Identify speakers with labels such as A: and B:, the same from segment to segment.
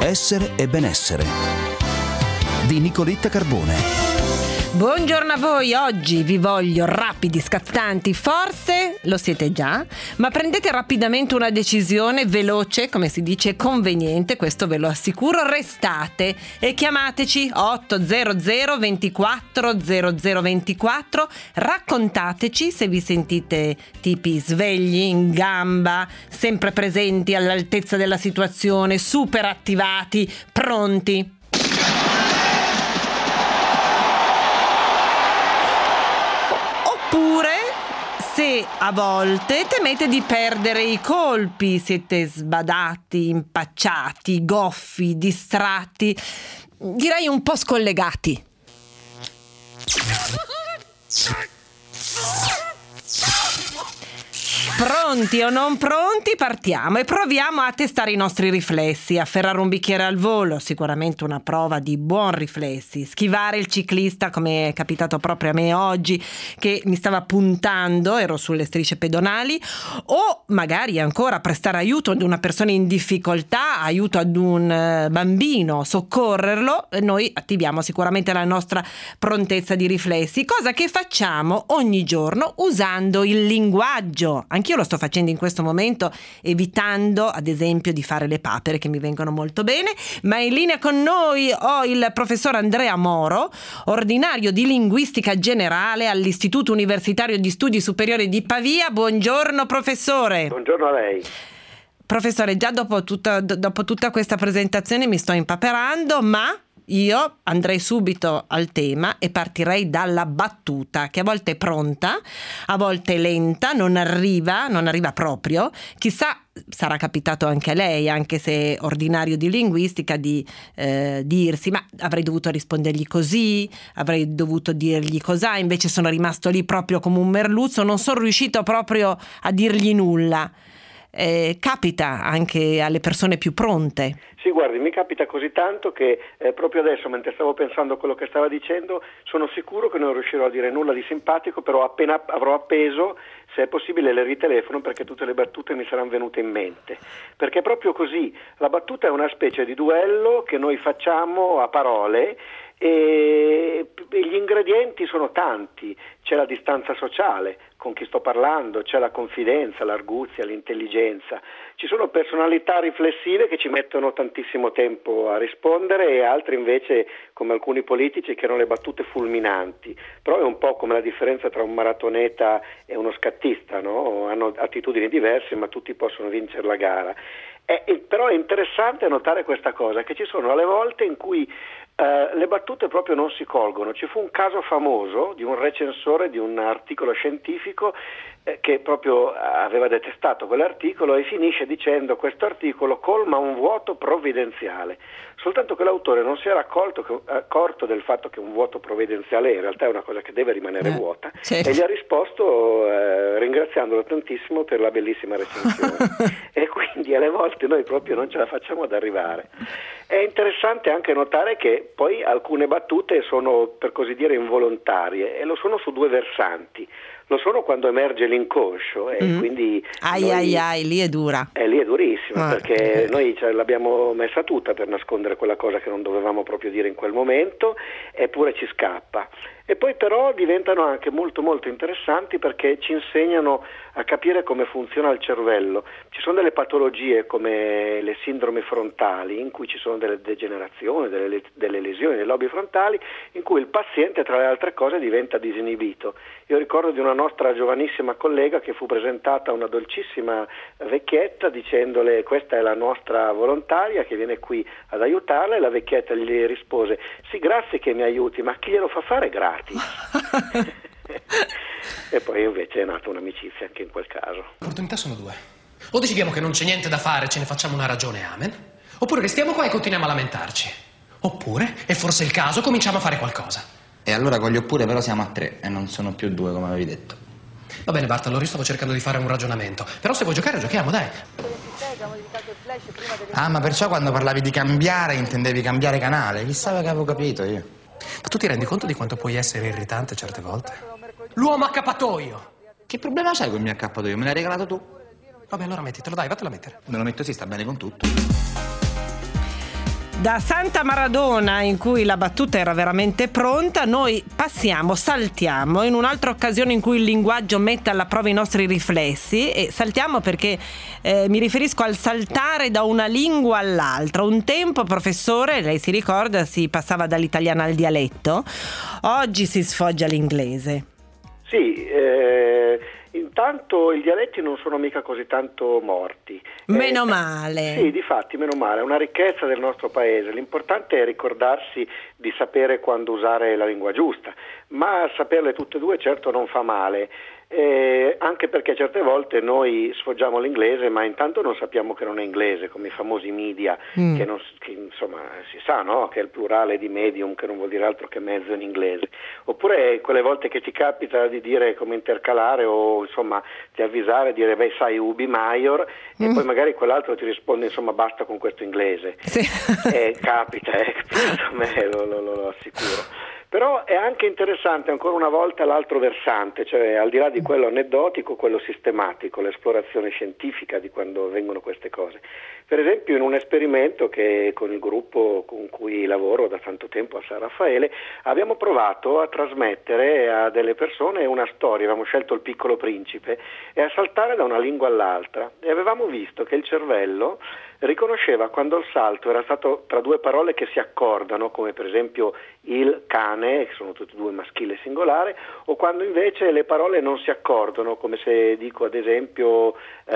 A: Essere e benessere di Nicoletta Carbone.
B: Buongiorno a voi, oggi vi voglio rapidi, scattanti, forse lo siete già, ma prendete rapidamente una decisione veloce, come si dice, conveniente, questo ve lo assicuro, restate e chiamateci 800 24 0024, raccontateci se vi sentite tipi svegli, in gamba, sempre presenti, all'altezza della situazione, super attivati, pronti. Oppure se a volte temete di perdere i colpi, siete sbadati, impacciati, goffi, distratti, direi un po' scollegati. Pronti o non pronti, partiamo e proviamo a testare i nostri riflessi, afferrare un bicchiere al volo, sicuramente una prova di buon riflessi, schivare il ciclista come è capitato proprio a me oggi che mi stava puntando, ero sulle strisce pedonali, o magari ancora prestare aiuto ad una persona in difficoltà, aiuto ad un bambino, soccorrerlo. Noi attiviamo sicuramente la nostra prontezza di riflessi, cosa che facciamo ogni giorno usando il linguaggio. Anch'io lo sto facendo in questo momento, evitando ad esempio di fare le papere che mi vengono molto bene, ma in linea con noi ho il professor Andrea Moro, ordinario di linguistica generale all'Istituto Universitario di Studi Superiori di Pavia. Buongiorno professore.
C: Buongiorno a lei.
B: Professore, già dopo tutta questa presentazione mi sto impaperando, ma io andrei subito al tema e partirei dalla battuta, che a volte è pronta, a volte è lenta, non arriva proprio. Chissà, sarà capitato anche a lei, anche se è ordinario di linguistica, di dirsi: ma avrei dovuto rispondergli così, avrei dovuto dirgli cos'ha, invece sono rimasto lì proprio come un merluzzo, non sono riuscito proprio a dirgli nulla. Capita anche alle persone più pronte.
C: Sì, guardi, mi capita così tanto che proprio adesso, mentre stavo pensando a quello che stava dicendo, sono sicuro che non riuscirò a dire nulla di simpatico, però appena avrò appeso, se è possibile, le ritelefono, perché tutte le battute mi saranno venute in mente. Perché è proprio così, la battuta è una specie di duello che noi facciamo a parole, e gli ingredienti sono tanti. C'è la distanza sociale con chi sto parlando, c'è la confidenza, l'arguzia, l'intelligenza, ci sono personalità riflessive che ci mettono tantissimo tempo a rispondere e altri invece, come alcuni politici, che hanno le battute fulminanti. Però è un po' come la differenza tra un maratoneta e uno scattista, no? Hanno attitudini diverse, ma tutti possono vincere la gara. Però è interessante notare questa cosa, che ci sono alle volte in cui le battute proprio non si colgono. Ci fu un caso famoso di un recensore di un articolo scientifico che proprio aveva detestato quell'articolo e finisce dicendo: questo articolo colma un vuoto provvidenziale. Soltanto che l'autore non si era accorto del fatto che un vuoto provvidenziale in realtà è una cosa che deve rimanere vuota, certo. E gli ha risposto ringraziandolo tantissimo per la bellissima recensione. E quindi alle volte noi proprio non ce la facciamo ad arrivare. È interessante anche notare che poi alcune battute sono, per così dire, involontarie, e lo sono su due versanti. Lo sono quando emerge l'inconscio e quindi
B: lì è dura.
C: Lì è durissimo, perché noi l'abbiamo messa tutta per nascondere quella cosa che non dovevamo proprio dire in quel momento, eppure ci scappa. E poi però diventano anche molto molto interessanti perché ci insegnano a capire come funziona il cervello. Ci sono delle patologie come le sindromi frontali, in cui ci sono delle degenerazioni, delle lesioni dei lobi frontali, in cui il paziente, tra le altre cose, diventa disinibito. Io ricordo di una nostra giovanissima collega che fu presentata a una dolcissima vecchietta dicendole: questa è la nostra volontaria che viene qui ad aiutarla, e la vecchietta gli rispose: sì, grazie che mi aiuti, ma chi glielo fa fare gratis? E poi invece è nata un'amicizia anche in quel caso.
D: Le opportunità sono due: o decidiamo che non c'è niente da fare, ce ne facciamo una ragione, amen, oppure restiamo qua e continuiamo a lamentarci, oppure, è forse il caso, cominciamo a fare qualcosa.
E: E allora con gli oppure però siamo a 3 e non sono più 2 come avevi detto.
D: Va bene Bart, allora io stavo cercando di fare un ragionamento, però se vuoi giocare giochiamo, dai.
E: Ah, ma perciò quando parlavi di cambiare intendevi cambiare canale? Chissà che avevo capito io.
D: Ma tu ti rendi conto di quanto puoi essere irritante certe volte? L'uomo accappatoio!
E: Che problema c'hai con il mio accappatoio? Me l'hai regalato tu?
D: Vabbè, allora mettitelo, dai, vattelo a mettere.
E: Me lo metto, sì, sta bene con tutto.
B: Da Santa Maradona, in cui la battuta era veramente pronta, noi saltiamo in un'altra occasione in cui il linguaggio mette alla prova i nostri riflessi, e saltiamo perché mi riferisco al saltare da una lingua all'altra. Un tempo, professore, lei si ricorda, si passava dall'italiano al dialetto, oggi si sfoggia all'inglese.
C: Sì, intanto i dialetti non sono mica così tanto morti.
B: Meno male.
C: Sì, difatti, meno male, è una ricchezza del nostro paese. L'importante è ricordarsi di sapere quando usare la lingua giusta, ma saperle tutte e due certo non fa male. Anche perché certe volte noi sfoggiamo l'inglese ma intanto non sappiamo che non è inglese, come i famosi media, che insomma si sa, no? Che è il plurale di medium, che non vuol dire altro che mezzo in inglese. Oppure quelle volte che ti capita di dire come intercalare o insomma di avvisare, dire beh sai ubi maior, e poi magari quell'altro ti risponde insomma basta con questo inglese. Sì. Capita, a me lo assicuro. Però è anche interessante ancora una volta l'altro versante, cioè al di là di quello aneddotico, quello sistematico, l'esplorazione scientifica di quando avvengono queste cose. Per esempio in un esperimento che con il gruppo con cui lavoro da tanto tempo a San Raffaele abbiamo provato a trasmettere a delle persone una storia, avevamo scelto il Piccolo Principe, e a saltare da una lingua all'altra, e avevamo visto che il cervello riconosceva quando il salto era stato tra due parole che si accordano, come per esempio il cane, che sono tutti e due maschile e singolare, o quando invece le parole non si accordano, come se dico ad esempio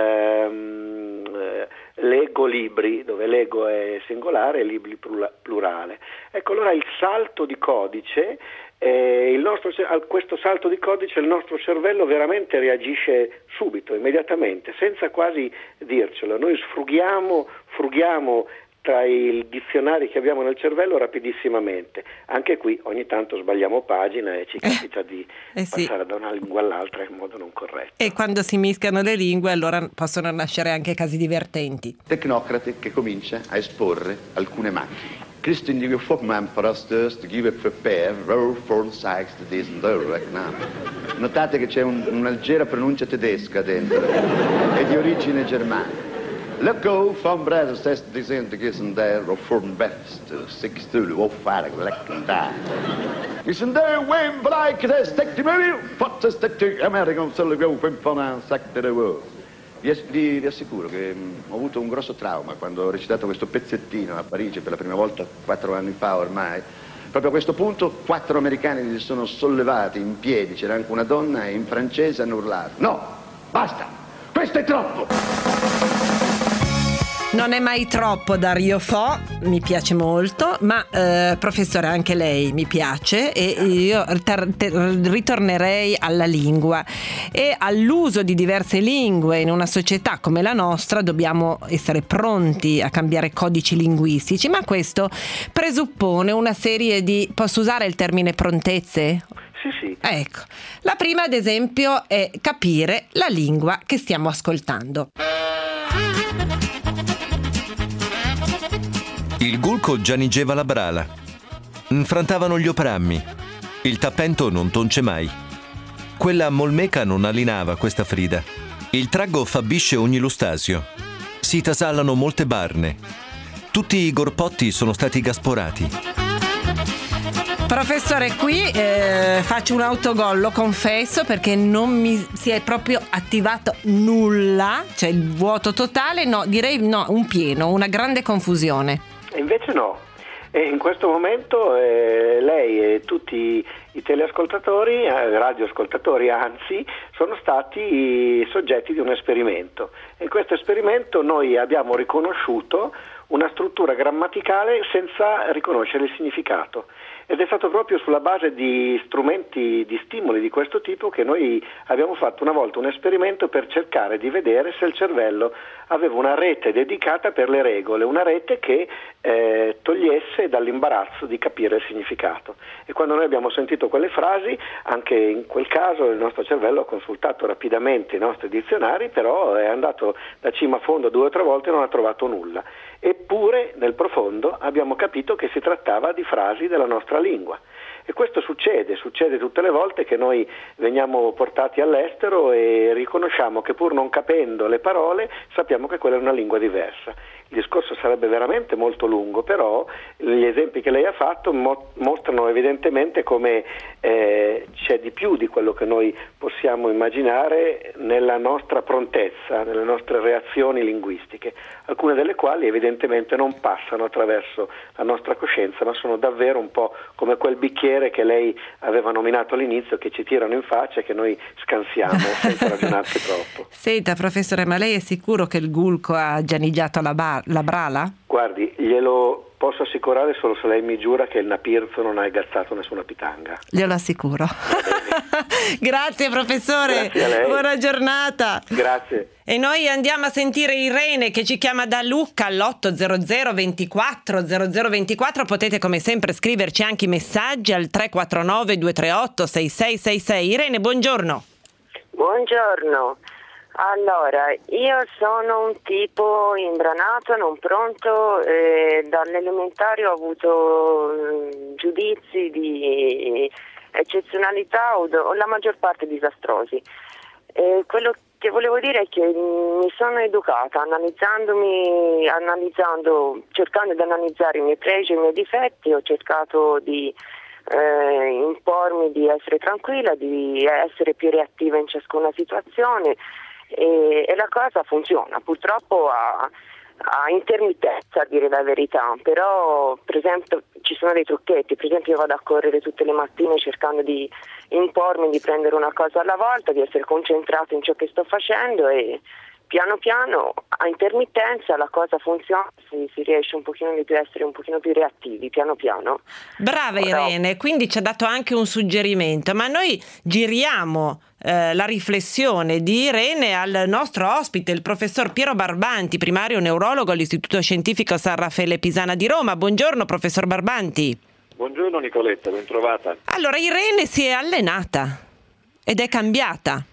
C: leggo libri, dove leggo è singolare e libri plurale. Ecco, allora il salto di codice, a questo salto di codice il nostro cervello veramente reagisce subito, immediatamente, senza quasi dircelo. Noi frughiamo tra i dizionari che abbiamo nel cervello rapidissimamente. Anche qui ogni tanto sbagliamo pagina e ci capita di passare da una lingua all'altra in modo non corretto.
B: E quando si mischiano le lingue allora possono nascere anche casi divertenti.
F: Tecnocrate che comincia a esporre alcune macchine. Christen die geformd parasters te give prepare roll for sides to this and Notate che c'è una leggera pronuncia tedesca dentro e di origine germanica. Let go from brothers test this in the gissen there or from best six to the fire lecken daar. Gissen there when like this take the movie what to stick to American solo go from an sack to the world. Vi assicuro che ho avuto un grosso trauma quando ho recitato questo pezzettino a Parigi per la prima volta 4 anni fa ormai. Proprio a questo punto 4 americani si sono sollevati in piedi, c'era anche una donna, e in francese hanno urlato: no, basta, questo è troppo!
B: Non è mai troppo Dario Fo, mi piace molto, ma professore anche lei mi piace, e io ritornerei alla lingua e all'uso di diverse lingue. In una società come la nostra dobbiamo essere pronti a cambiare codici linguistici, ma questo presuppone una serie di, posso usare il termine prontezze?
C: Sì.
B: Ecco, la prima ad esempio è capire la lingua che stiamo ascoltando.
G: Il gulco gianigeva la brala, infrantavano gli oprammi, il tappento non tonce mai. Quella molmeca non allinava questa Frida, il traggo fabbisce ogni lustasio, si tasallano molte barne, tutti i gorpotti sono stati gasporati.
B: Professore, qui faccio un autogol, lo confesso, perché non mi si è proprio attivato nulla, cioè il vuoto totale, no, direi no, un pieno, una grande confusione.
C: E invece no, e in questo momento lei e tutti i teleascoltatori, radioascoltatori anzi, sono stati soggetti di un esperimento, e in questo esperimento noi abbiamo riconosciuto una struttura grammaticale senza riconoscere il significato. Ed è stato proprio sulla base di strumenti, di stimoli di questo tipo, che noi abbiamo fatto una volta un esperimento per cercare di vedere se il cervello aveva una rete dedicata per le regole, una rete che togliesse dall'imbarazzo di capire il significato. E quando noi abbiamo sentito quelle frasi, anche in quel caso il nostro cervello ha consultato rapidamente i nostri dizionari, però è andato da cima a fondo 2 o 3 volte e non ha trovato nulla. Eppure nel profondo abbiamo capito che si trattava di frasi della nostra lingua. e questo succede tutte le volte che noi veniamo portati all'estero e riconosciamo che pur non capendo le parole sappiamo che quella è una lingua diversa. Il discorso sarebbe veramente molto lungo, però gli esempi che lei ha fatto mostrano evidentemente come c'è di più di quello che noi possiamo immaginare nella nostra prontezza, nelle nostre reazioni linguistiche, alcune delle quali evidentemente non passano attraverso la nostra coscienza, ma sono davvero un po' come quel bicchiere che lei aveva nominato all'inizio, che ci tirano in faccia e che noi scansiamo senza ragionarci troppo.
B: Senta, professore, ma lei è sicuro che il gulco ha gianigiato la brala?
C: Guardi, glielo posso assicurare solo se lei mi giura che il Napirzo non ha ingazzato nessuna pitanga.
B: Glielo assicuro. Grazie professore,
C: Grazie a lei.
B: Buona giornata.
C: Grazie.
B: E noi andiamo a sentire Irene che ci chiama da Lucca all'800 24 0024. Potete come sempre scriverci anche i messaggi al 349 238 6666. Irene, buongiorno.
H: Buongiorno. Allora, io sono un tipo imbranato, non pronto, dall'elementare ho avuto giudizi di eccezionalità o la maggior parte disastrosi. Quello che volevo dire è che mi sono educata cercando di analizzare i miei pregi e i miei difetti, ho cercato di impormi di essere tranquilla, di essere più reattiva in ciascuna situazione. E la cosa funziona, purtroppo a intermittenza, a dire la verità, però per esempio ci sono dei trucchetti. Per esempio io vado a correre tutte le mattine cercando di impormi di prendere una cosa alla volta, di essere concentrato in ciò che sto facendo, e piano piano a intermittenza la cosa funziona, si riesce un pochino di più a essere un pochino più reattivi piano piano.
B: Brava Irene, quindi ci ha dato anche un suggerimento, ma noi giriamo la riflessione di Irene al nostro ospite, il professor Piero Barbanti, primario neurologo all'Istituto Scientifico San Raffaele Pisana di Roma. Buongiorno professor Barbanti.
I: Buongiorno Nicoletta, ben trovata.
B: Allora, Irene si è allenata ed è cambiata.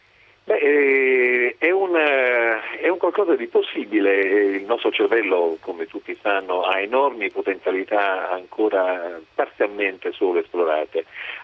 I: È un qualcosa di possibile. Il nostro cervello, come tutti sanno, ha enormi potenzialità ancora parzialmente solo esplorate.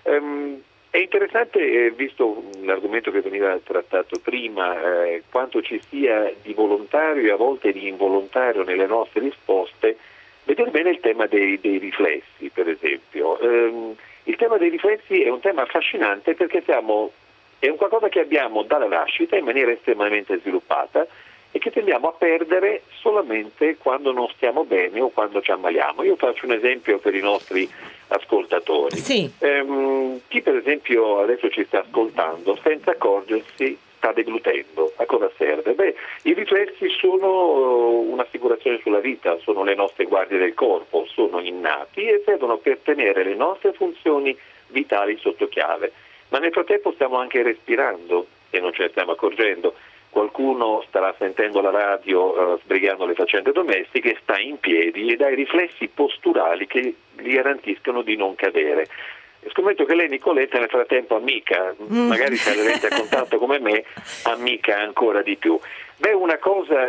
I: È interessante, visto l'argomento che veniva trattato prima, quanto ci sia di volontario e a volte di involontario nelle nostre risposte, vedere bene il tema dei riflessi, per esempio. Il tema dei riflessi è un tema affascinante perché è un qualcosa che abbiamo dalla nascita in maniera estremamente sviluppata e che tendiamo a perdere solamente quando non stiamo bene o quando ci ammaliamo. Io faccio un esempio per i nostri ascoltatori.
B: Sì.
I: Chi per esempio adesso ci sta ascoltando senza accorgersi sta deglutendo. A cosa serve? I riflessi sono un'assicurazione sulla vita, sono le nostre guardie del corpo, sono innati e servono per tenere le nostre funzioni vitali sotto chiave. Ma nel frattempo stiamo anche respirando e non ce ne stiamo accorgendo. Qualcuno starà sentendo la radio sbrigando le faccende domestiche, sta in piedi ed ha i riflessi posturali che gli garantiscono di non cadere. Scommetto che lei, Nicoletta, nel frattempo amica, magari se avete a contatto come me, amica ancora di più. Una cosa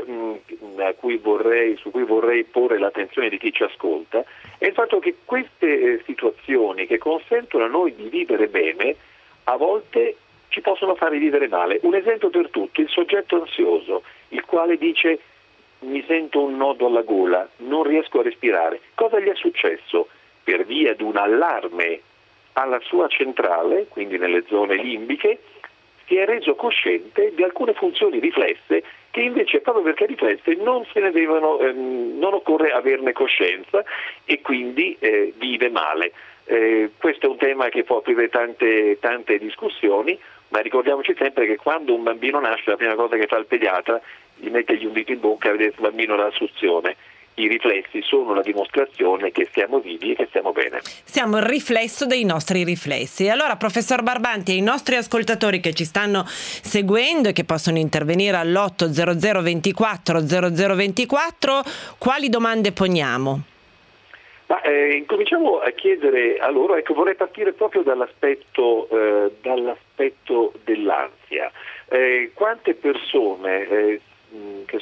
I: su cui vorrei porre l'attenzione di chi ci ascolta è il fatto che queste situazioni che consentono a noi di vivere bene a volte ci possono fare vivere male. Un esempio per tutti, il soggetto ansioso, il quale dice mi sento un nodo alla gola, non riesco a respirare. Cosa gli è successo? Per via di un allarme alla sua centrale, quindi nelle zone limbiche, si è reso cosciente di alcune funzioni riflesse che invece, proprio perché riflesse, non occorre averne coscienza e quindi vive male. Questo è un tema che può aprire tante discussioni, ma ricordiamoci sempre che quando un bambino nasce la prima cosa che fa il pediatra gli mette gli dito in bocca e vede se il bambino ha la suzione. I riflessi sono la dimostrazione che siamo vivi e che stiamo bene.
B: Siamo il riflesso dei nostri riflessi. Allora, professor Barbanti, ai nostri ascoltatori che ci stanno seguendo e che possono intervenire all'800 24 0024, quali domande poniamo?
I: Incominciamo a chiedere a loro, vorrei partire proprio dall'aspetto dell'ansia. Quante persone che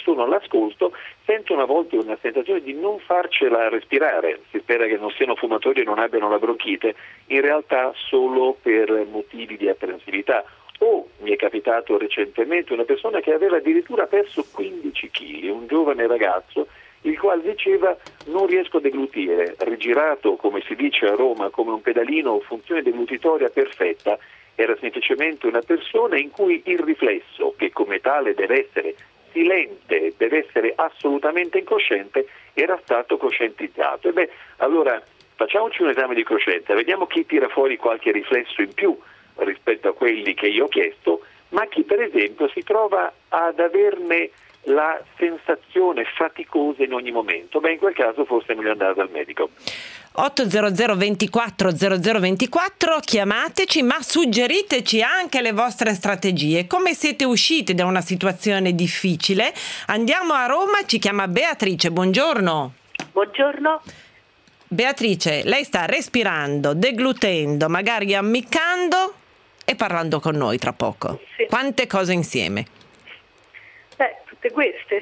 I: nessuno l'ascolto, sentono a volte una sensazione di non farcela respirare. Si spera che non siano fumatori e non abbiano la bronchite, in realtà solo per motivi di apprensività. O mi è capitato recentemente una persona che aveva addirittura perso 15 kg, un giovane ragazzo, il quale diceva: non riesco a deglutire, rigirato, come si dice a Roma, come un pedalino, funzione deglutitoria perfetta. Era semplicemente una persona in cui il riflesso, che come tale deve essere silente, deve essere assolutamente incosciente, era stato coscientizzato. E allora facciamoci un esame di coscienza, vediamo chi tira fuori qualche riflesso in più rispetto a quelli che io ho chiesto, ma chi per esempio si trova ad averne la sensazione faticosa in ogni momento. In quel caso forse è meglio andare dal medico.
B: 800 24 0024, chiamateci, ma suggeriteci anche le vostre strategie. Come siete usciti da una situazione difficile? Andiamo a Roma, ci chiama Beatrice, buongiorno.
J: Buongiorno.
B: Beatrice, lei sta respirando, deglutendo, magari ammiccando e parlando con noi tra poco.
J: Sì.
B: Quante cose insieme?
J: Tutte queste.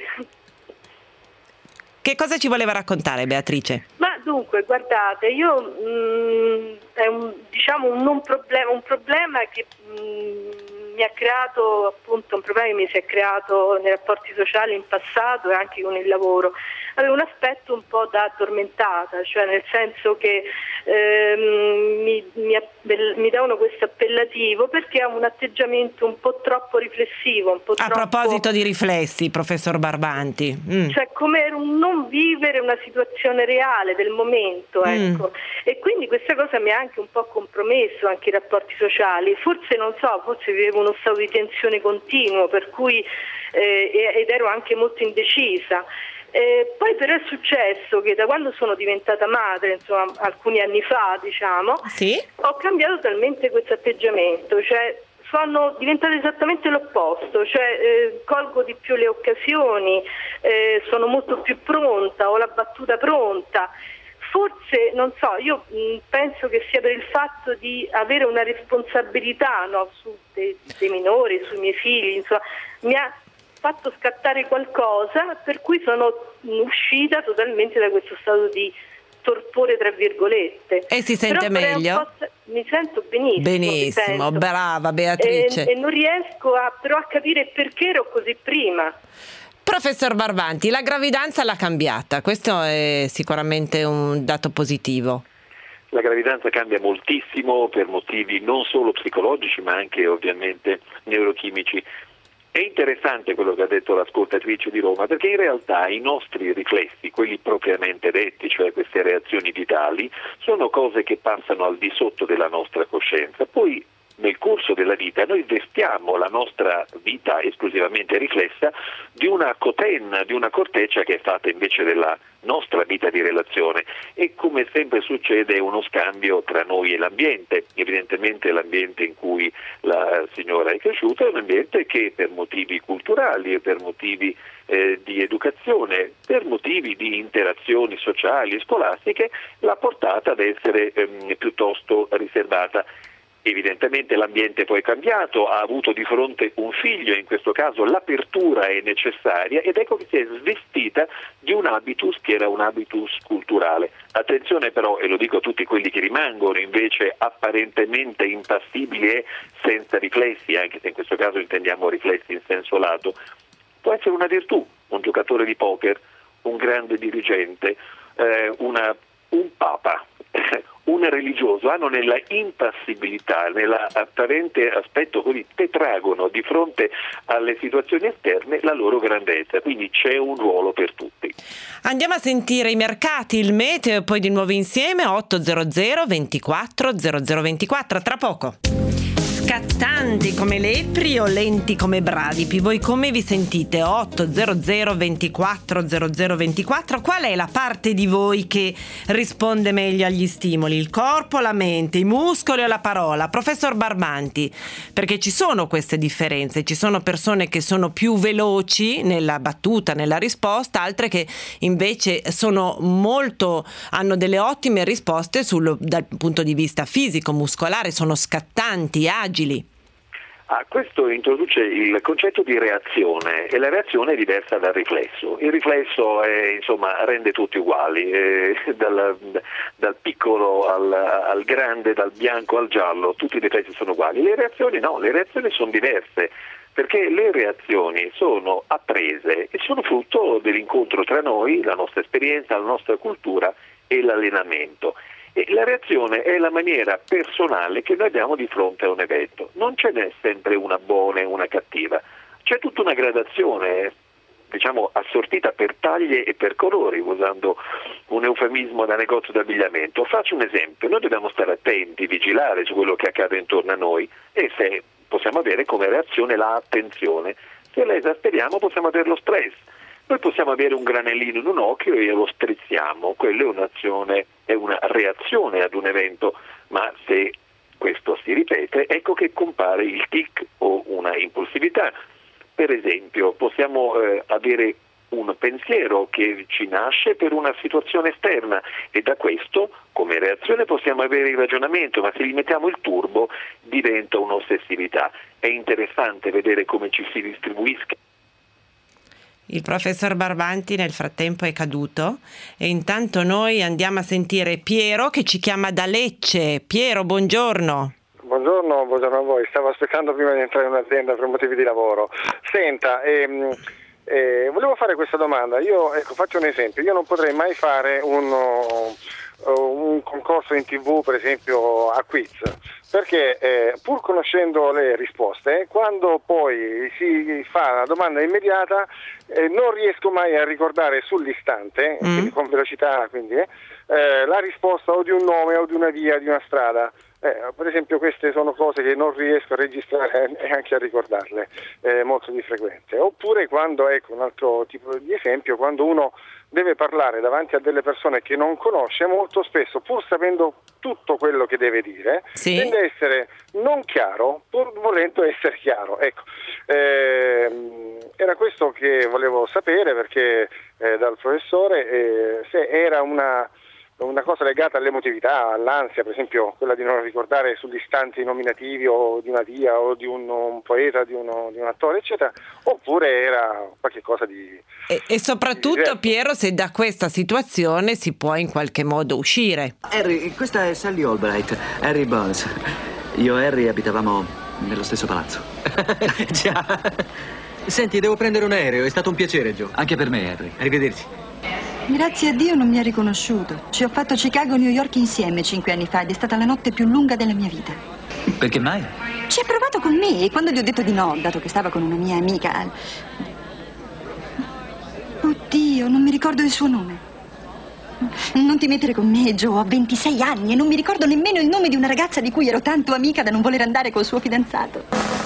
B: Che cosa ci voleva raccontare, Beatrice?
J: Ma dunque, guardate, io è un problema che mi ha creato, appunto, un problema che mi si è creato nei rapporti sociali in passato e anche con il lavoro. Aveva un aspetto un po' da addormentata, cioè nel senso che mi davano questo appellativo perché ha un atteggiamento un po' troppo riflessivo, un po'
B: A proposito di riflessi, professor Barbanti.
J: Cioè come un non vivere una situazione reale del momento, ecco. E quindi questa cosa mi ha anche un po' compromesso anche i rapporti sociali. Forse vivevo uno stato di tensione continuo, per cui ed ero anche molto indecisa. Poi però è successo che da quando sono diventata madre, insomma alcuni anni fa,
B: sì?
J: Ho cambiato totalmente questo atteggiamento, cioè sono diventata esattamente l'opposto, cioè colgo di più le occasioni, sono molto più pronta, ho la battuta pronta. Forse, non so, io penso che sia per il fatto di avere una responsabilità, no, su dei minori, sui miei figli, insomma, mi ha fatto scattare qualcosa per cui sono uscita totalmente da questo stato di torpore, tra virgolette.
B: E si sente meglio?
J: Mi sento benissimo.
B: Benissimo, brava Beatrice.
J: E non riesco però a capire perché ero così prima.
B: Professor Barbanti, la gravidanza l'ha cambiata, questo è sicuramente un dato positivo.
I: La gravidanza cambia moltissimo per motivi non solo psicologici ma anche ovviamente neurochimici. È interessante quello che ha detto l'ascoltatrice di Roma, perché in realtà i nostri riflessi, quelli propriamente detti, cioè queste reazioni vitali, sono cose che passano al di sotto della nostra coscienza. Poi nel corso della vita noi vestiamo la nostra vita esclusivamente riflessa di una cotenna, di una corteccia che è fatta invece della nostra vita di relazione, e come sempre succede è uno scambio tra noi e l'ambiente. Evidentemente l'ambiente in cui la signora è cresciuta è un ambiente che per motivi culturali e per motivi di educazione, per motivi di interazioni sociali e scolastiche l'ha portata ad essere piuttosto riservata. Evidentemente l'ambiente poi è cambiato, ha avuto di fronte un figlio, in questo caso l'apertura è necessaria, ed ecco che si è svestita di un habitus che era un habitus culturale. Attenzione però, e lo dico a tutti quelli che rimangono invece apparentemente impassibili e senza riflessi, anche se in questo caso intendiamo riflessi in senso lato, può essere una virtù, un giocatore di poker, un grande dirigente, un papa, un religioso, hanno nella impassibilità, nell'apparente aspetto così tetragono di fronte alle situazioni esterne la loro grandezza, quindi c'è un ruolo per tutti.
B: Andiamo a sentire i mercati, il meteo e poi di nuovo insieme. 800 24 0024, tra poco. Scattanti come lepri o lenti come bradipi, voi come vi sentite? 800 24 0024. Qual è la parte di voi che risponde meglio agli stimoli? Il corpo, la mente, i muscoli o la parola? Professor Barbanti, perché ci sono queste differenze, ci sono persone che sono più veloci nella battuta, nella risposta, altre che invece hanno delle ottime risposte dal punto di vista fisico, muscolare, sono scattanti, agili.
I: Questo introduce il concetto di reazione, e la reazione è diversa dal riflesso. Il riflesso rende tutti uguali, dal piccolo al grande, dal bianco al giallo, tutti i riflessi sono uguali. Le reazioni no, le reazioni sono diverse, perché le reazioni sono apprese e sono frutto dell'incontro tra noi, la nostra esperienza, la nostra cultura e l'allenamento. E la reazione è la maniera personale che noi abbiamo di fronte a un evento. Non ce n'è sempre una buona e una cattiva, c'è tutta una gradazione, assortita per taglie e per colori, usando un eufemismo da negozio d'abbigliamento. Faccio un esempio: noi dobbiamo stare attenti, vigilare su quello che accade intorno a noi, e se possiamo avere come reazione la attenzione. Se la esasperiamo possiamo avere lo stress. Noi possiamo avere un granellino in un occhio e lo strizziamo, quello è un'azione, è una reazione ad un evento, ma se questo si ripete, ecco che compare il tic o una impulsività. Per esempio, possiamo avere un pensiero che ci nasce per una situazione esterna, e da questo come reazione possiamo avere il ragionamento, ma se gli mettiamo il turbo diventa un'ossessività. È interessante vedere come ci si distribuisca.
B: Il professor Barbanti nel frattempo è caduto, e intanto noi andiamo a sentire Piero che ci chiama da Lecce. Piero, buongiorno.
K: Buongiorno a voi. Stavo aspettando prima di entrare in un'azienda per motivi di lavoro. Senta, volevo fare questa domanda. Io faccio un esempio. Io non potrei mai fare un concorso in TV, per esempio a quiz, perché pur conoscendo le risposte, quando poi si fa una domanda immediata non riesco mai a ricordare sull'istante, quindi con velocità, la risposta o di un nome o di una via, di una strada. Per esempio queste sono cose che non riesco a registrare e anche a ricordarle molto di frequente. Oppure quando, un altro tipo di esempio, quando uno deve parlare davanti a delle persone che non conosce, molto spesso, pur sapendo tutto quello che deve dire, tende a essere non chiaro, pur volendo essere chiaro. Era questo che volevo sapere, perché dal professore se era una cosa legata all'emotività, all'ansia, per esempio quella di non ricordare sugli istanti i nominativi o di una via o di un poeta, di un attore, eccetera, oppure era qualche cosa di...
B: E soprattutto, Piero, se da questa situazione si può in qualche modo uscire.
L: Harry, questa è Sally Albright, Harry Bones. Io e Harry abitavamo nello stesso palazzo.
M: Già. Senti, devo prendere un aereo, è stato un piacere, Joe.
L: Anche per me, Harry.
M: Arrivederci.
N: Grazie a Dio non mi ha riconosciuto. Ci ho fatto Chicago e New York insieme 5 anni fa ed è stata la notte più lunga della mia vita.
L: Perché mai?
N: Ci ha provato con me e quando gli ho detto di no, dato che stava con una mia amica... Oddio, non mi ricordo il suo nome. Non ti mettere con me, Joe, ho 26 anni e non mi ricordo nemmeno il nome di una ragazza di cui ero tanto amica da non voler andare col suo fidanzato.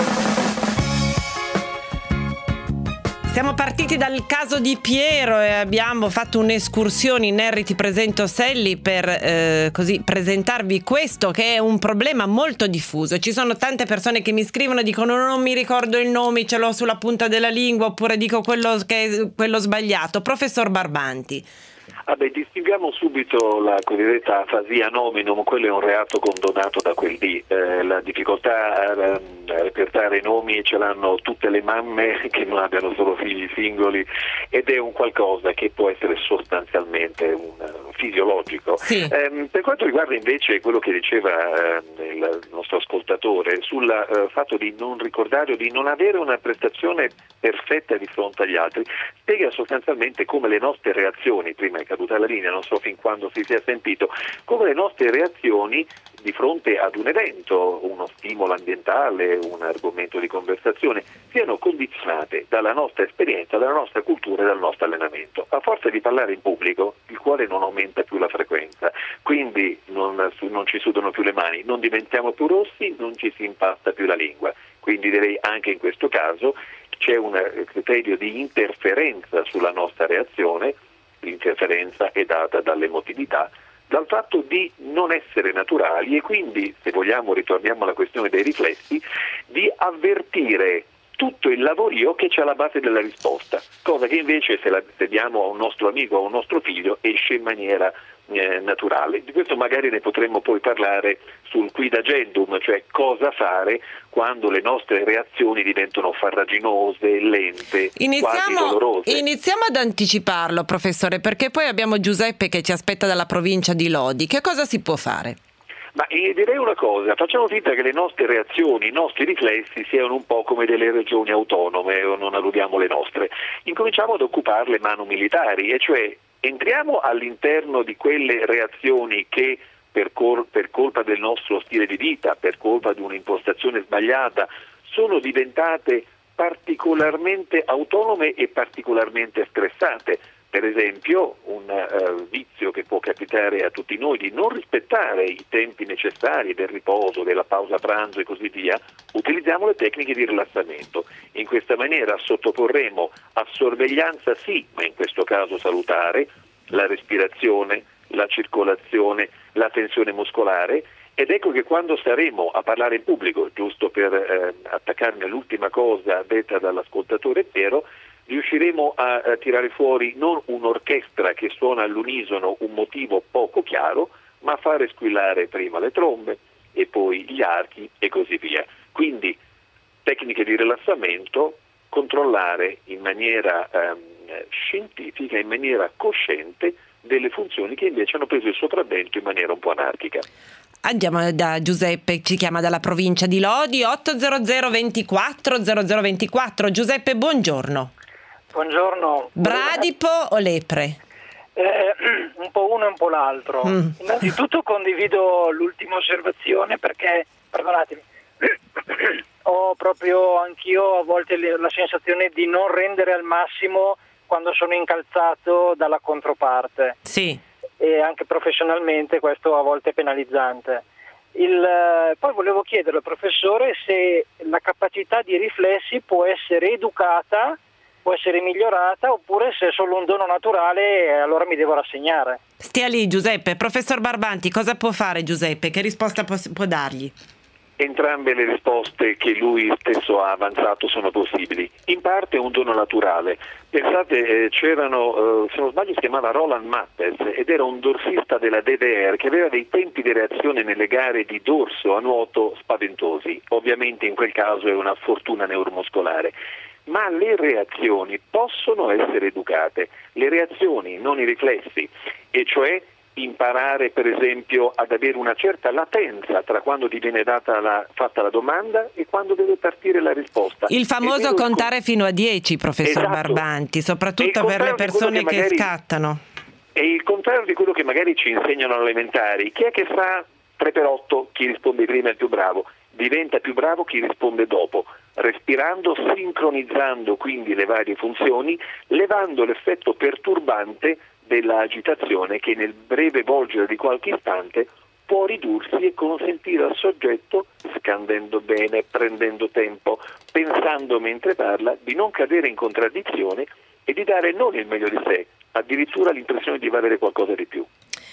B: Siamo partiti dal caso di Piero e abbiamo fatto un'escursione in Harry ti presento Sally per così presentarvi questo, che è un problema molto diffuso. Ci sono tante persone che mi scrivono e dicono non mi ricordo il nome, ce l'ho sulla punta della lingua, oppure dico quello sbagliato. Professor Barbanti.
I: Distinguiamo subito la cosiddetta afasia nominum, quello è un reato condonato da quel dì. La difficoltà a repertare i nomi ce l'hanno tutte le mamme che non abbiano solo figli singoli, ed è un qualcosa che può essere sostanzialmente un fisiologico.
B: Sì.
I: Per quanto riguarda invece quello che diceva il nostro ascoltatore sul fatto di non ricordare o di non avere una prestazione perfetta di fronte agli altri, spiega sostanzialmente come le nostre reazioni, prima è caduta la linea, non so fin quando si sia sentito, come le nostre reazioni di fronte ad un evento, uno stimolo ambientale, un argomento di conversazione, siano condizionate dalla nostra esperienza, dalla nostra cultura e dal nostro allenamento. A forza di parlare in pubblico, il cuore non aumenta più la frequenza, quindi non ci sudano più le mani, non diventiamo più rossi, non ci si impasta più la lingua. Quindi direi anche in questo caso c'è un criterio di interferenza sulla nostra reazione. L'interferenza è data dall'emotività, dal fatto di non essere naturali, e quindi, se vogliamo, ritorniamo alla questione dei riflessi, di avvertire tutto il lavorio che c'è alla base della risposta, cosa che invece se diamo a un nostro amico o a un nostro figlio esce in maniera naturale. Di questo magari ne potremmo poi parlare sul quid agendum, cioè cosa fare quando le nostre reazioni diventano farraginose, lente, quasi dolorose.
B: Iniziamo ad anticiparlo, professore, perché poi abbiamo Giuseppe che ci aspetta dalla provincia di Lodi. Che cosa si può fare?
I: Ma direi una cosa, facciamo finta che le nostre reazioni, i nostri riflessi siano un po' come delle regioni autonome, o non alludiamo le nostre. Incominciamo ad occuparle manu militari, e cioè entriamo all'interno di quelle reazioni che per colpa del nostro stile di vita, per colpa di un'impostazione sbagliata, sono diventate particolarmente autonome e particolarmente stressate. Per esempio, un vizio che può capitare a tutti noi di non rispettare i tempi necessari del riposo, della pausa pranzo e così via, utilizziamo le tecniche di rilassamento. In questa maniera sottoporremo a sorveglianza sì, ma in questo caso salutare, la respirazione, la circolazione, la tensione muscolare, ed ecco che quando staremo a parlare in pubblico, giusto per attaccarmi all'ultima cosa detta dall'ascoltatore Piero, riusciremo a tirare fuori non un'orchestra che suona all'unisono un motivo poco chiaro, ma a fare squillare prima le trombe e poi gli archi e così via. Quindi tecniche di rilassamento, controllare in maniera scientifica, in maniera cosciente, delle funzioni che invece hanno preso il sopravvento in maniera un po' anarchica.
B: Andiamo da Giuseppe, ci chiama dalla provincia di Lodi, 800 24 0024. Giuseppe, buongiorno.
O: Buongiorno.
B: Bradipo o lepre?
O: Un po' uno e un po' l'altro. Innanzitutto condivido l'ultima osservazione perché, perdonatemi, ho proprio anch'io a volte la sensazione di non rendere al massimo quando sono incalzato dalla controparte.
B: Sì.
O: E anche professionalmente questo a volte è penalizzante. Poi volevo chiedere al professore se la capacità di riflessi può essere educata, può essere migliorata, oppure se è solo un dono naturale e allora mi devo rassegnare.
B: Stia lì Giuseppe. Professor Barbanti, cosa può fare Giuseppe? Che risposta può dargli?
I: Entrambe le risposte che lui stesso ha avanzato sono possibili. In parte è un dono naturale. Pensate, c'erano, se non sbaglio si chiamava Roland Matthes ed era un dorsista della DDR che aveva dei tempi di reazione nelle gare di dorso a nuoto spaventosi. Ovviamente in quel caso è una fortuna neuromuscolare. Ma le reazioni possono essere educate. Le reazioni, non i riflessi, e cioè imparare per esempio ad avere una certa latenza tra quando ti viene fatta la domanda e quando deve partire la risposta.
B: Il famoso contare fino a 10, professor
I: Esatto.
B: Barbanti, soprattutto per le persone che scattano.
I: È il contrario di quello che magari ci insegnano alle elementari. Chi è che fa 3x8? Chi risponde prima è il più bravo. Diventa più bravo chi risponde dopo, respirando, sincronizzando quindi le varie funzioni, levando l'effetto perturbante della agitazione che nel breve volgere di qualche istante può ridursi e consentire al soggetto, scandendo bene, prendendo tempo, pensando mentre parla, di non cadere in contraddizione e di dare non il meglio di sé, addirittura l'impressione di valere qualcosa di più.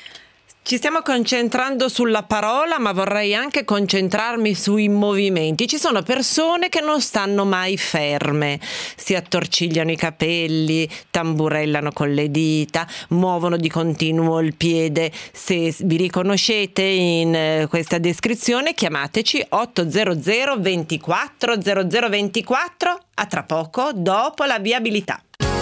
B: Ci stiamo concentrando sulla parola, ma vorrei anche concentrarmi sui movimenti. Ci sono persone che non stanno mai ferme, si attorcigliano i capelli, tamburellano con le dita, muovono di continuo il piede. Se vi riconoscete in questa descrizione, chiamateci 800 24 0024. A tra poco, dopo la viabilità.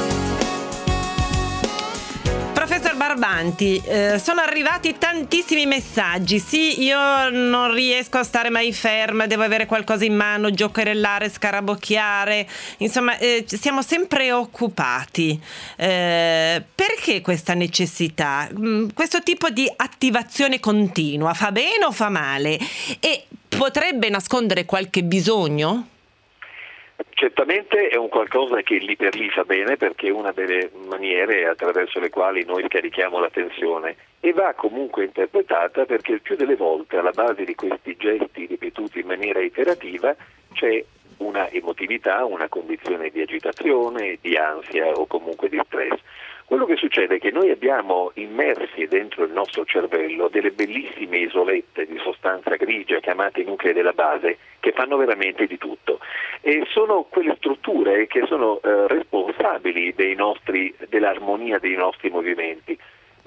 B: Professor Barbanti, sono arrivati tantissimi messaggi. Sì, io non riesco a stare mai ferma, devo avere qualcosa in mano, giocherellare, scarabocchiare, insomma siamo sempre occupati. Perché questa necessità? Questo tipo di attivazione continua fa bene o fa male? E potrebbe nascondere qualche bisogno?
I: Certamente è un qualcosa che lì per lì fa bene, perché è una delle maniere attraverso le quali noi scarichiamo l'attenzione, e va comunque interpretata perché il più delle volte alla base di questi gesti ripetuti in maniera iterativa c'è una emotività, una condizione di agitazione, di ansia o comunque di stress. Quello che succede è che noi abbiamo immersi dentro il nostro cervello delle bellissime isolette di sostanza grigia chiamate nuclei della base, che fanno veramente di tutto, e sono quelle strutture che sono responsabili dell'armonia dei nostri movimenti.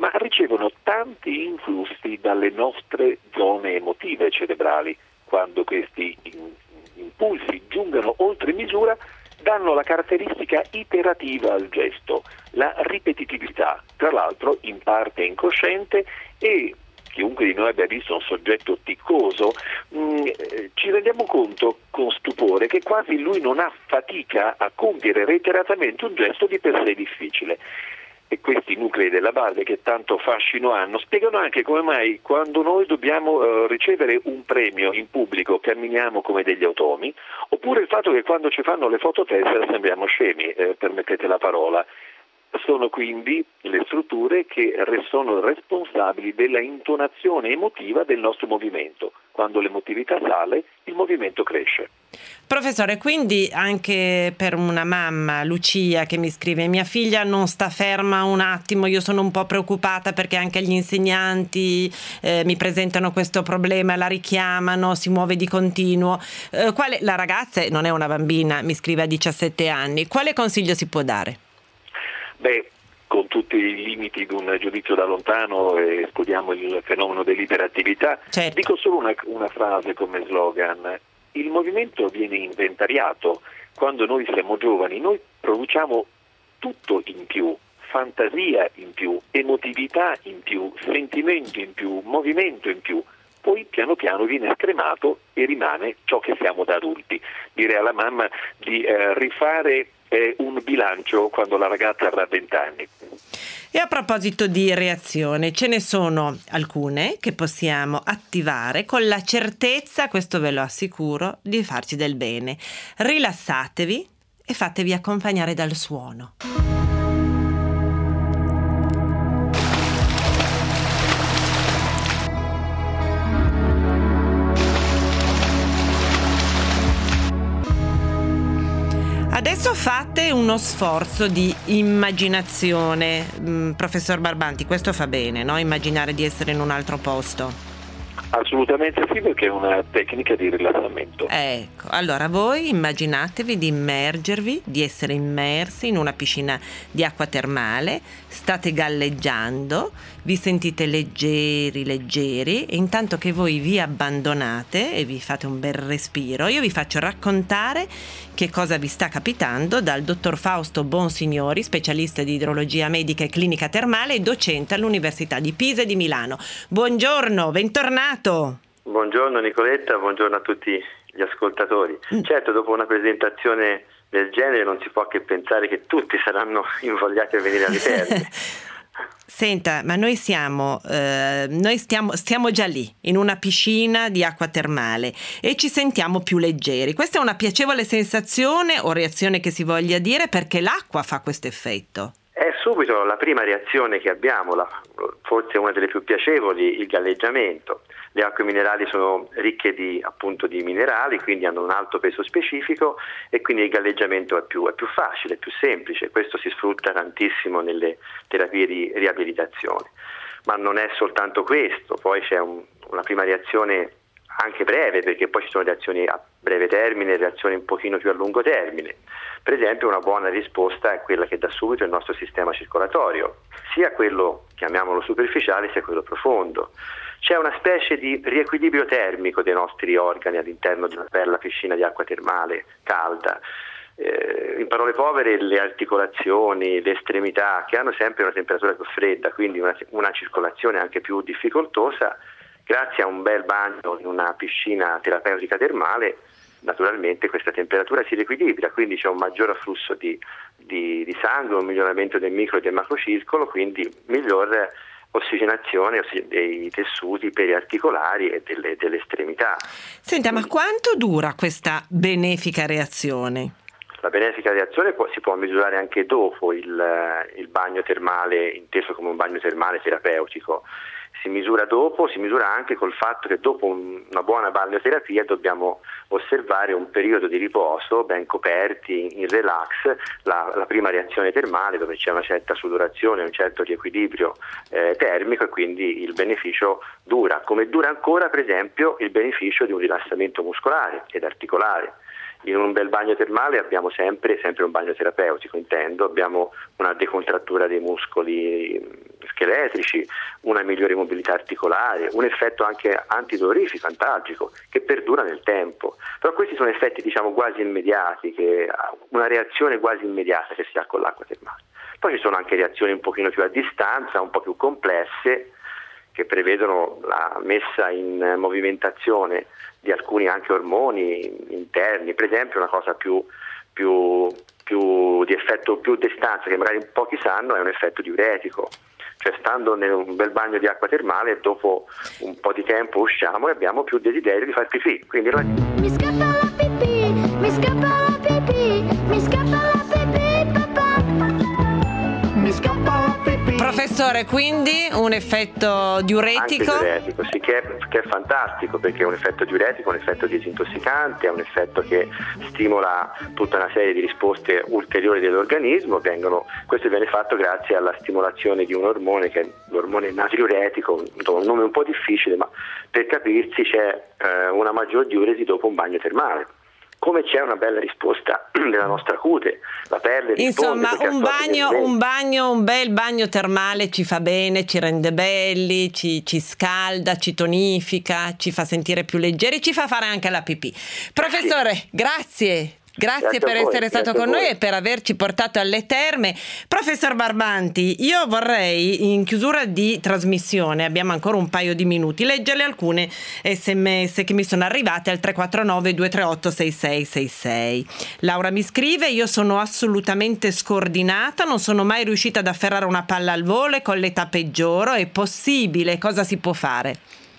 I: ma ricevono tanti influssi dalle nostre zone emotive cerebrali. Quando questi impulsi giungano oltre misura, danno la caratteristica iterativa al gesto, la ripetitività, tra l'altro in parte incosciente, e chiunque di noi abbia visto un soggetto ticcoso, ci rendiamo conto con stupore che quasi lui non ha fatica a compiere reiteratamente un gesto di per sé difficile. E questi nuclei della base, che tanto fascino hanno, spiegano anche come mai quando noi dobbiamo ricevere un premio in pubblico camminiamo come degli automi, oppure il fatto che quando ci fanno le fototessere sembriamo scemi, permettete la parola. Sono quindi le strutture che sono responsabili della intonazione emotiva del nostro movimento. Quando l'emotività sale, il movimento cresce.
B: Professore, quindi anche per una mamma, Lucia, che mi scrive: mia figlia non sta ferma un attimo, io sono un po' preoccupata perché anche gli insegnanti mi presentano questo problema, la richiamano, si muove di continuo. La ragazza non è una bambina, mi scrive, a 17 anni. Quale consiglio si può dare?
I: Beh, con tutti i limiti di un giudizio da lontano, escludiamo il fenomeno dell'iperattività, certo. Dico solo una frase come slogan: il movimento viene inventariato. Quando noi siamo giovani, noi produciamo tutto in più, fantasia in più, emotività in più, sentimento in più, movimento in più. Poi piano piano viene scremato e rimane ciò che siamo da adulti. Direi alla mamma di rifare un bilancio quando la ragazza avrà 20 anni.
B: E a proposito di reazione, ce ne sono alcune che possiamo attivare con la certezza, questo ve lo assicuro, di farci del bene. Rilassatevi e fatevi accompagnare dal suono. Adesso fate uno sforzo di immaginazione, professor Barbanti, questo fa bene, no? Immaginare di essere in un altro posto.
I: Assolutamente sì, perché è una tecnica di rilassamento.
B: Ecco, allora voi immaginatevi di immergervi, di essere immersi in una piscina di acqua termale, state galleggiando, vi sentite leggeri, e intanto che voi vi abbandonate e vi fate un bel respiro, io vi faccio raccontare che cosa vi sta capitando dal dottor Fausto Bonsignori, specialista di idrologia medica e clinica termale e docente all'Università di Pisa e di Milano. Buongiorno, bentornato.
P: Buongiorno Nicoletta, buongiorno a tutti gli ascoltatori. Certo, dopo una presentazione del genere non si può che pensare che tutti saranno invogliati a venire alle terme.
B: Senta, ma noi stiamo già lì, in una piscina di acqua termale, e ci sentiamo più leggeri. Questa è una piacevole sensazione o reazione che si voglia dire, perché l'acqua fa questo effetto.
P: È subito la prima reazione che abbiamo, forse una delle più piacevoli, il galleggiamento. Le acque minerali sono ricche di minerali, quindi hanno un alto peso specifico, e quindi il galleggiamento è più facile, è più semplice. Questo si sfrutta tantissimo nelle terapie di riabilitazione. Ma non è soltanto questo, poi c'è una prima reazione anche breve, perché poi ci sono reazioni a breve termine e reazioni un pochino più a lungo termine. Per esempio, una buona risposta è quella che dà subito il nostro sistema circolatorio, sia quello, chiamiamolo superficiale, sia quello profondo. C'è una specie di riequilibrio termico dei nostri organi all'interno di una bella piscina di acqua termale calda. In parole povere, le articolazioni, le estremità, che hanno sempre una temperatura più fredda, quindi una circolazione anche più difficoltosa, grazie a un bel bagno in una piscina terapeutica termale, naturalmente questa temperatura si riequilibra, quindi c'è un maggior afflusso di sangue, un miglioramento del micro e del macrocircolo, quindi miglior ossigenazione dei tessuti periarticolari e delle estremità.
B: Senta, ma quanto dura questa benefica reazione?
P: La benefica reazione si può misurare anche dopo il bagno termale, inteso come un bagno termale terapeutico. Si misura dopo, si misura anche col fatto che dopo una buona balneoterapia dobbiamo osservare un periodo di riposo ben coperti, in relax, la prima reazione termale, dove c'è una certa sudorazione, un certo riequilibrio termico, e quindi il beneficio dura, come dura ancora per esempio il beneficio di un rilassamento muscolare ed articolare. In un bel bagno termale abbiamo sempre un bagno terapeutico, intendo, abbiamo una decontrattura dei muscoli scheletrici, una migliore mobilità articolare, un effetto anche antidolorifico, antalgico, che perdura nel tempo. Però questi sono effetti quasi immediati, una reazione quasi immediata che si ha con l'acqua termale. Poi ci sono anche reazioni un pochino più a distanza, un po' più complesse, che prevedono la messa in movimentazione di alcuni anche ormoni interni, per esempio una cosa più di effetto più distanza che magari pochi sanno è un effetto diuretico, cioè stando in un bel bagno di acqua termale dopo un po' di tempo usciamo e abbiamo più desiderio di far pipì, quindi
Q: mi scappa la pipì, mi scappa la pipì, mi scappa la pipì, papà,
P: mi scappa la pipì.
B: Professore, quindi un effetto diuretico?
P: Anche diuretico, sì, che è fantastico, perché è un effetto diuretico, un effetto disintossicante, è un effetto che stimola tutta una serie di risposte ulteriori dell'organismo. Questo viene fatto grazie alla stimolazione di un ormone che è l'ormone natriuretico, un nome un po' difficile, ma per capirsi c'è una maggior diuresi dopo un bagno termale. Come c'è una bella risposta della nostra cute, la pelle risponde.
B: Insomma, un bel bagno termale ci fa bene, ci rende belli, ci scalda, ci tonifica, ci fa sentire più leggeri, ci fa fare anche la pipì. Professore, grazie. Grazie per essere stato con noi e per averci portato alle terme. Professor Barbanti, io vorrei in chiusura di trasmissione, abbiamo ancora un paio di minuti, leggerle alcune SMS che mi sono arrivate al 349 238 6666. Laura mi scrive: io sono assolutamente scordinata, non sono mai riuscita ad afferrare una palla al volo e con l'età peggioro. È possibile? Cosa si può fare?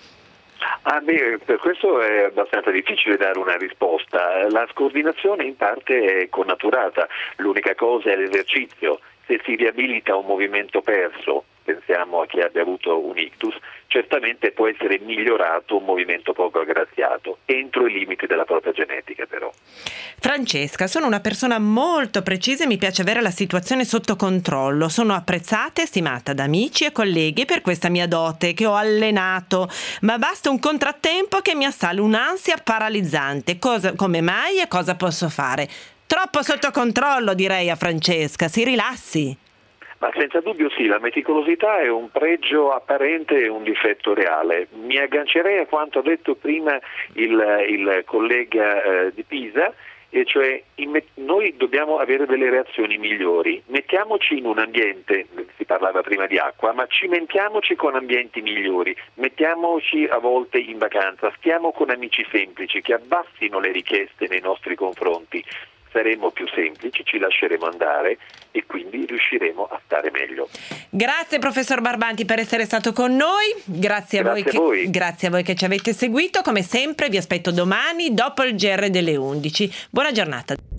I: Per questo è abbastanza difficile dare una risposta. La scordinazione in parte è connaturata, l'unica cosa è l'esercizio. Se si riabilita un movimento perso, pensiamo a chi abbia avuto un ictus, certamente può essere migliorato un movimento poco aggraziato, entro i limiti della propria genetica però.
B: Francesca, sono una persona molto precisa e mi piace avere la situazione sotto controllo. Sono apprezzata e stimata da amici e colleghi per questa mia dote che ho allenato, ma basta un contrattempo che mi assale un'ansia paralizzante. Come mai e cosa posso fare? Troppo sotto controllo, direi a Francesca, si rilassi.
I: Ma senza dubbio sì, la meticolosità è un pregio apparente e un difetto reale. Mi aggancerei a quanto ha detto prima il collega di Pisa, e cioè noi dobbiamo avere delle reazioni migliori. Mettiamoci in un ambiente, si parlava prima di acqua, ma cimentiamoci con ambienti migliori, mettiamoci a volte in vacanza, stiamo con amici semplici che abbassino le richieste nei nostri confronti. Saremo più semplici, ci lasceremo andare e quindi riusciremo a stare meglio.
B: Grazie professor Barbanti per essere stato con noi, grazie a voi che ci avete seguito, come sempre vi aspetto domani dopo il GR delle 11. Buona giornata.